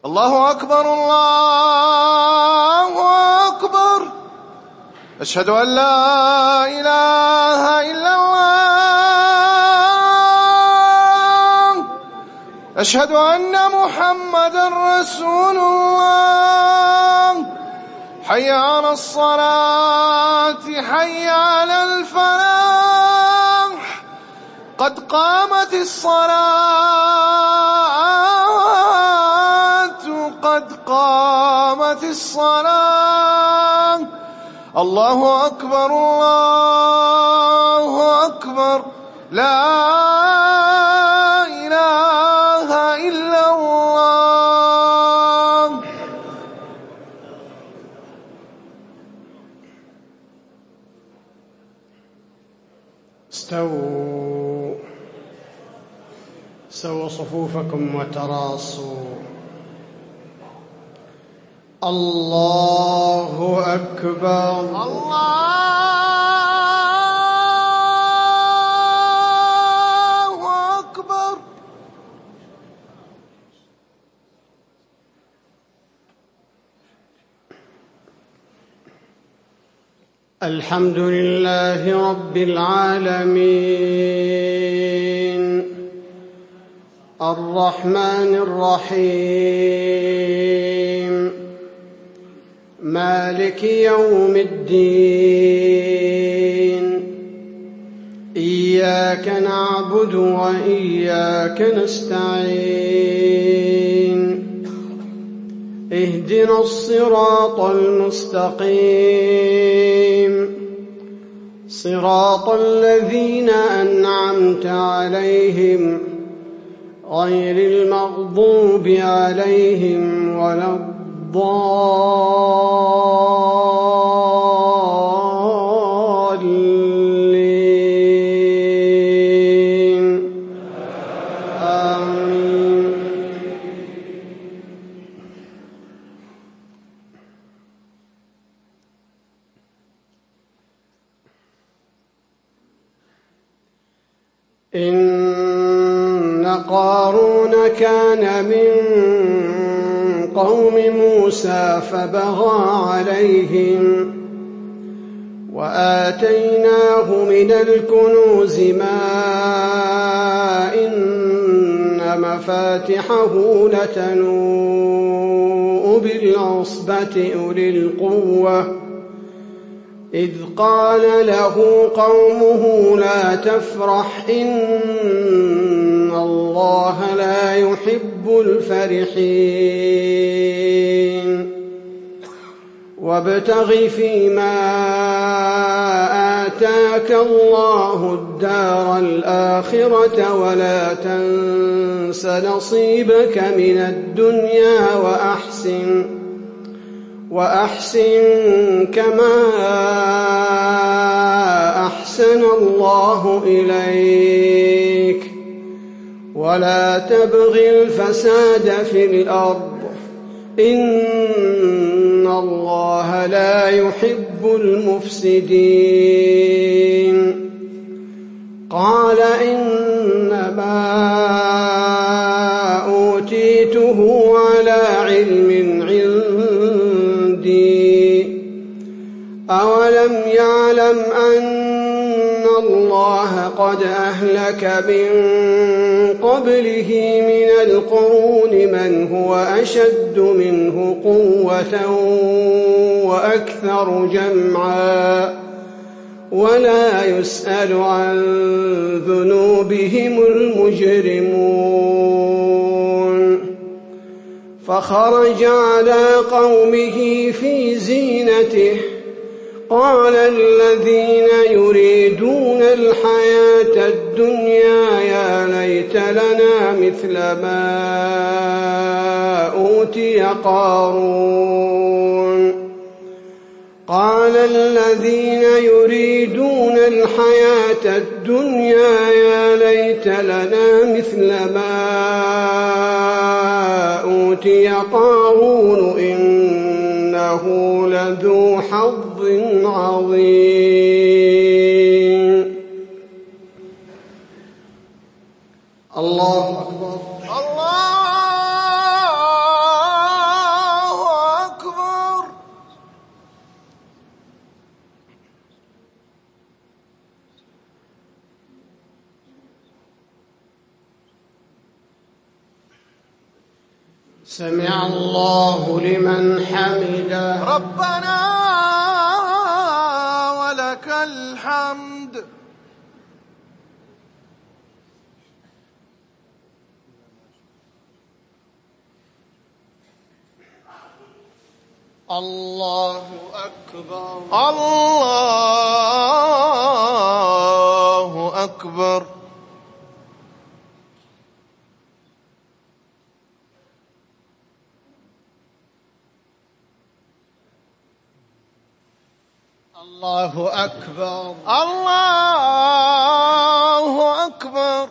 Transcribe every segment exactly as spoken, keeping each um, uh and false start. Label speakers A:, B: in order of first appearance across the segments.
A: الله أكبر الله أكبر. أشهد أن لا إله إلا الله. أشهد أن محمدا رسول الله. حي على الصلاة حي على الفلاح. قد قامت الصلاة قد قامت الصلاة. الله أكبر الله أكبر. لا إله إلا الله.
B: استووا سووا صفوفكم وتراصوا. الله أكبر.
A: الله أكبر.
B: الحمد لله رب العالمين الرحمن الرحيم مالك يوم الدين. إياك نعبد وإياك نستعين. اهدنا الصراط المستقيم صراط الذين أنعمت عليهم غير المغضوب عليهم ولا الضالين. آمين. إن قارون كان من قوم موسى فبغى عليهم وآتيناه من الكنوز ما إن مفاتحه لتنوء بالعصبة أولي القوة إذ قال له قومه لا تفرح إن الله لا يحب الفرحين. وابتغ فيما آتاك الله الدار الآخرة ولا تنس نصيبك من الدنيا وأحسن وأحسن كما أحسن الله إليك ولا تبغ الفساد في الأرض إن الله لا يحب المفسدين. قال إنما أوتيته على علم عندي أولم يعلم أن الله قد أهلك من قبله من القرون من هو أشد منه قوة وأكثر جمعا ولا يسأل عن ذنوبهم المجرمون. فخرج على قومه في زينته قال الذين يريدون الحياة الدنيا يا ليت لنا مثل ما أوتي قارون. قال الذين يريدون الحياة الدنيا يا ليت لنا مثل ما أوتي قارون إنه لذو حظ عظيم. الله أكبر.
A: الله
B: سمع الله لمن حمده.
A: ربنا ولك الحمد.
B: الله أكبر.
A: الله أكبر.
B: الله أكبر.
A: الله أكبر.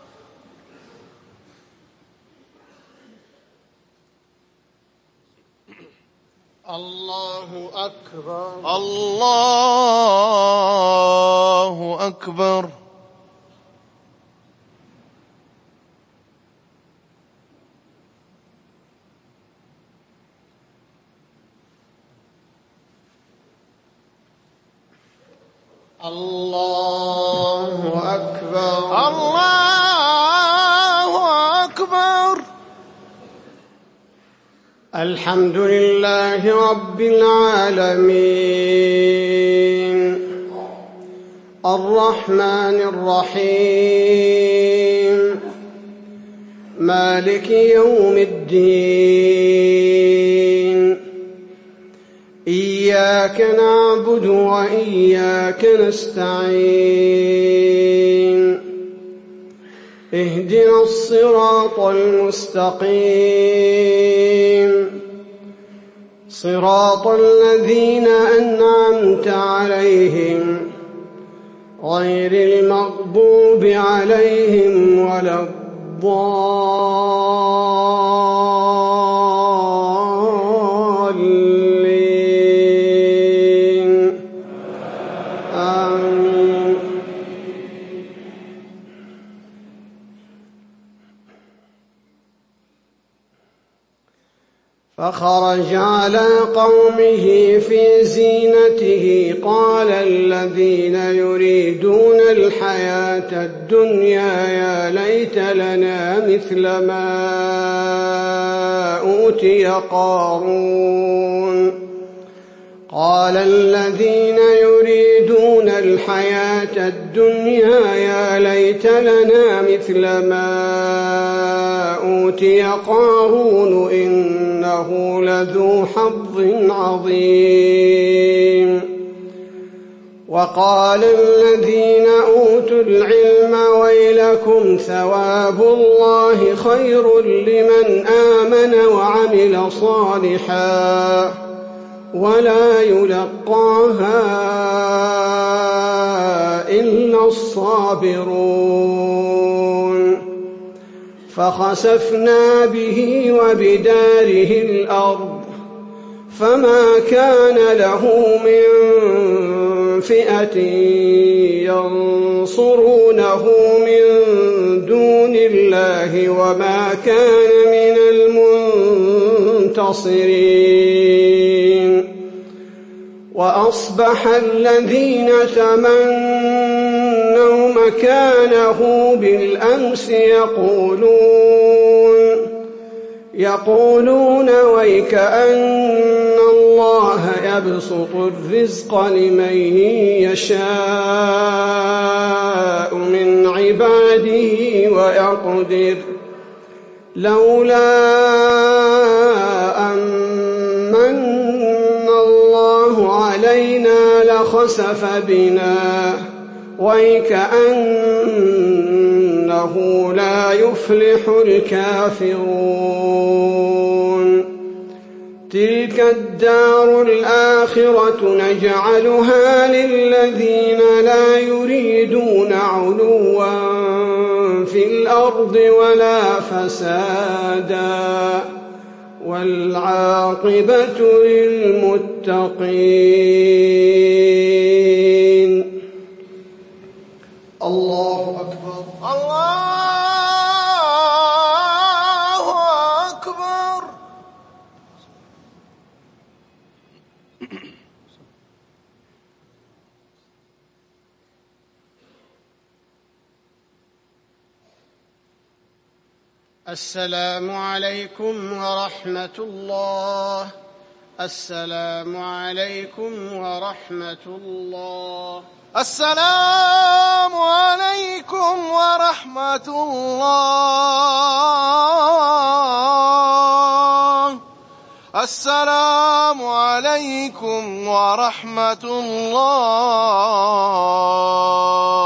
B: الله أكبر.
A: الله أكبر.
B: الله أكبر.
A: الله أكبر.
B: الحمد لله رب العالمين الرحمن الرحيم مالك يوم الدين إياك نعبد وإياك نستعين اهدنا الصراط المستقيم صراط الذين أنعمت عليهم غير المغضوب عليهم ولا الضالين آمين. فخرج على قومه في زينته قال الذين يريدون الحياة الدنيا يا ليت لنا مثل ما أوتي قارون قال الذين يريدون الحياة الدنيا يا ليت لنا مثل ما أوتي قارون إنه لذو حظ عظيم وقال الذين أوتوا العلم ويلكم ثواب الله خير لمن آمن وعمل صالحا ولا يلقاها إلا الصابرون فخسفنا به وبداره الأرض فما كان له من فئة ينصرونه من دون الله وما كان من المنتصرين وأصبح الذين تمنوا مكانه بالأمس يقولون يقولون ويكأن الله يبسط الرزق لمن يشاء من عباده ويقدر لولا أمن الله علينا لخسف بنا ويكأنه لا يفلح الكافرون تلك الدار الآخرة نجعلها للذين لا يريدون علوا في الأرض ولا فسادا والعاقبة للمتقين. الله أكبر.
A: الله أكبر.
B: السلام عليكم ورحمة الله. السلام عليكم ورحمة الله.
A: السلام عليكم ورحمة الله. السلام عليكم ورحمة الله.